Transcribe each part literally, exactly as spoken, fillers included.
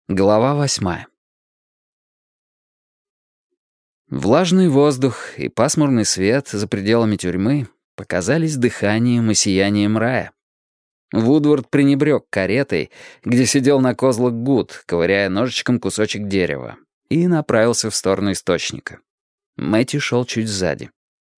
Глава восьмая. Влажный воздух и пасмурный свет за пределами тюрьмы показались дыханием и сиянием рая. Вудвард пренебрег каретой, где сидел на козлах Гуд, ковыряя ножичком кусочек дерева, и направился в сторону источника. Мэтью шел чуть сзади.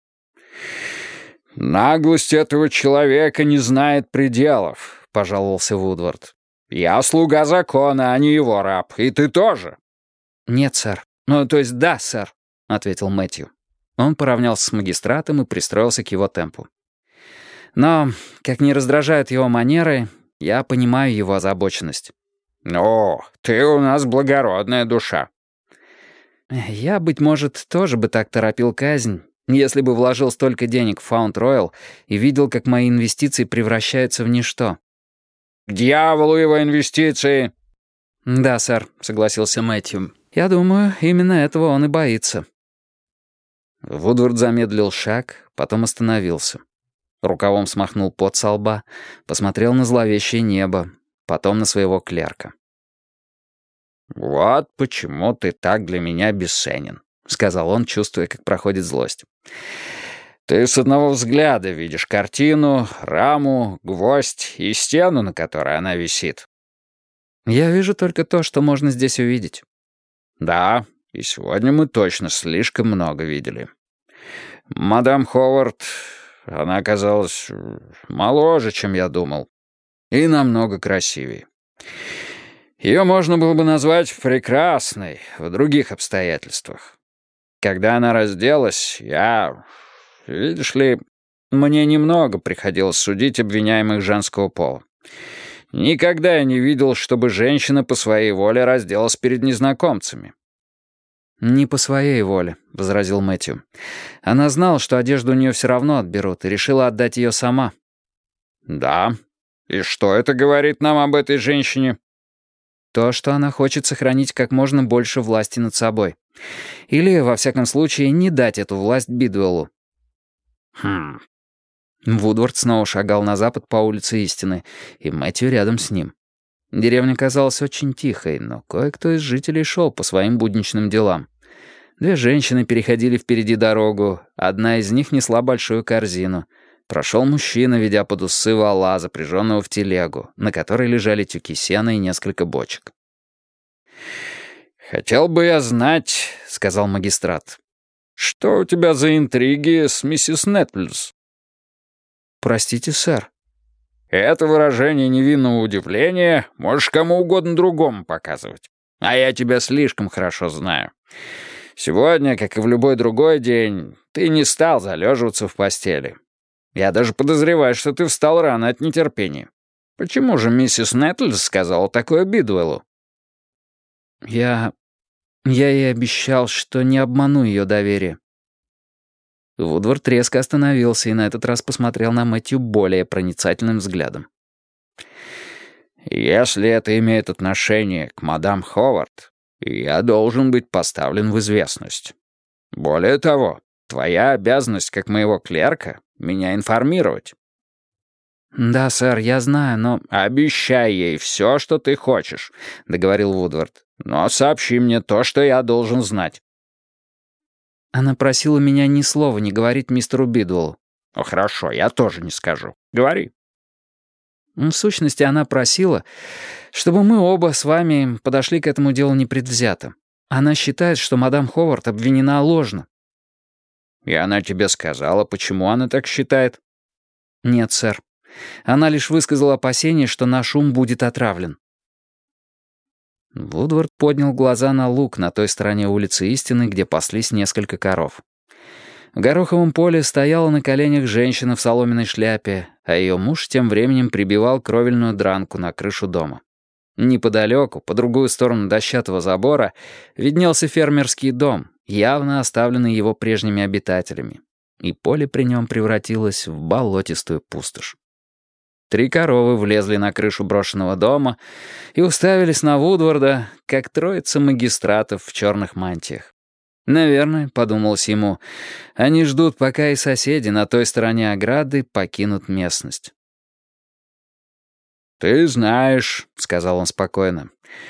«Наглость этого человека не знает пределов», — пожаловался Вудвард. «Я слуга закона, а не его раб, и ты тоже». «Нет, сэр. Ну, то есть да, сэр», — ответил Мэтью. Он поравнялся с магистратом и пристроился к его темпу. «Но, как не раздражают его манеры, я понимаю его озабоченность». «О, ты у нас благородная душа». «Я, быть может, тоже бы так торопил казнь, если бы вложил столько денег в Фаунд-Ройл и видел, как мои инвестиции превращаются в ничто». «К дьяволу его инвестиции!» «Да, сэр», — согласился Мэтью. «Я думаю, именно этого он и боится». Вудвард замедлил шаг, потом остановился. Рукавом смахнул пот со лба, посмотрел на зловещее небо, потом на своего клерка. «Вот почему ты так для меня бесценен», — сказал он, чувствуя, как проходит злость. «Ты с одного взгляда видишь картину, раму, гвоздь и стену, на которой она висит». «Я вижу только то, что можно здесь увидеть». «Да, и сегодня мы точно слишком много видели. Мадам Ховард, она оказалась моложе, чем я думал, и намного красивее. Ее можно было бы назвать прекрасной в других обстоятельствах. Когда она разделась, я... Видишь ли, мне немного приходилось судить обвиняемых женского пола. Никогда я не видел, чтобы женщина по своей воле разделась перед незнакомцами». «Не по своей воле», — возразил Мэтью. «Она знала, что одежду у нее все равно отберут, и решила отдать ее сама». «Да? И что это говорит нам об этой женщине?» «То, что она хочет сохранить как можно больше власти над собой. Или, во всяком случае, не дать эту власть Бидуэллу». «Хм...» Вудвард снова шагал на запад по улице Истины, и Мэтью рядом с ним. Деревня казалась очень тихой, но кое-кто из жителей шел по своим будничным делам. Две женщины переходили впереди дорогу, одна из них несла большую корзину. Прошел мужчина, ведя под усы вола, запряженного в телегу, на которой лежали тюки сена и несколько бочек. «Хотел бы я знать, — сказал магистрат, — что у тебя за интриги с миссис Нетлс?» «Простите, сэр». «Это выражение невинного удивления можешь кому угодно другому показывать. А я тебя слишком хорошо знаю. Сегодня, как и в любой другой день, ты не стал залеживаться в постели. Я даже подозреваю, что ты встал рано от нетерпения. Почему же миссис Нетлс сказала такое Бидуэллу?» «Я... я ей обещал, что не обману ее доверие». Вудвард резко остановился и на этот раз посмотрел на Мэтью более проницательным взглядом. «Если это имеет отношение к мадам Ховард, я должен быть поставлен в известность. Более того, твоя обязанность как моего клерка — меня информировать». «Да, сэр, я знаю, но...» «Обещай ей все, что ты хочешь», — договорил Вудвард. «Но сообщи мне то, что я должен знать». Она просила меня ни слова не говорить мистеру Бидуэллу. «Ну хорошо, я тоже не скажу. Говори». В сущности, она просила, чтобы мы оба с вами подошли к этому делу непредвзято. Она считает, что мадам Ховард обвинена ложно». «И она тебе сказала, почему она так считает?» «Нет, сэр. Она лишь высказала опасение, что наш ум будет отравлен». Вудвард поднял глаза на луг на той стороне улицы Истины, где паслись несколько коров. В гороховом поле стояла на коленях женщина в соломенной шляпе, а ее муж тем временем прибивал кровельную дранку на крышу дома. Неподалеку, по другую сторону дощатого забора, виднелся фермерский дом, явно оставленный его прежними обитателями, и поле при нем превратилось в болотистую пустошь. Три коровы влезли на крышу брошенного дома и уставились на Вудварда, как троица магистратов в черных мантиях. Наверное, подумалось ему, они ждут, пока и соседи на той стороне ограды покинут местность. «Ты знаешь, — сказал он спокойно,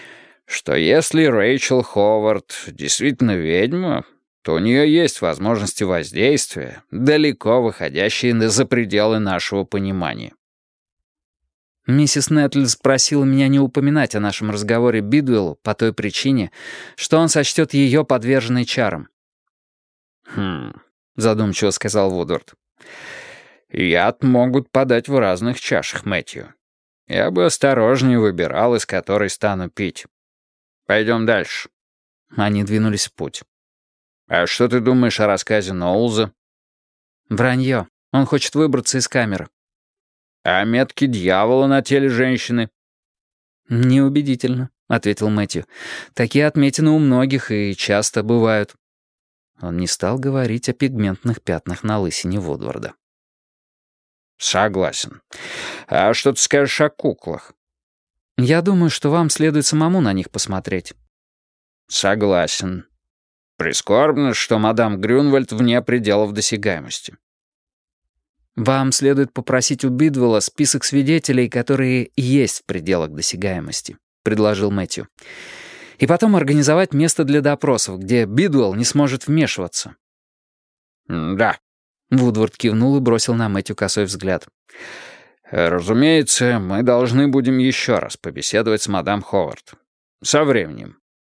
что если Рэйчел Ховард действительно ведьма, то у нее есть возможности воздействия, далеко выходящие за пределы нашего понимания. Миссис Нетлс просила меня не упоминать о нашем разговоре Бидуэллу по той причине, что он сочтет ее подверженной чарам. «Хм», — задумчиво сказал Вудвард. «Яд могут подать в разных чашах, Мэтью. Я бы осторожнее выбирал, из которой стану пить. Пойдем дальше». Они двинулись в путь. «А что ты думаешь о рассказе Ноулза?» «Вранье. Он хочет выбраться из камеры». «А метки дьявола на теле женщины?» «Неубедительно», — ответил Мэтью. «Такие отметины у многих и часто бывают». Он не стал говорить о пигментных пятнах на лысине Вудварда. «Согласен. А что ты скажешь о куклах?» «Я думаю, что вам следует самому на них посмотреть». «Согласен. Прискорбно, что мадам Грюнвальд вне пределов досягаемости». «Вам следует попросить у Бидвелла список свидетелей, которые есть в пределах досягаемости», — предложил Мэтью. «И потом организовать место для допросов, где Бидвелл не сможет вмешиваться». «Да», — Вудвард кивнул и бросил на Мэтью косой взгляд. «Разумеется, мы должны будем еще раз побеседовать с мадам Ховард. Со временем.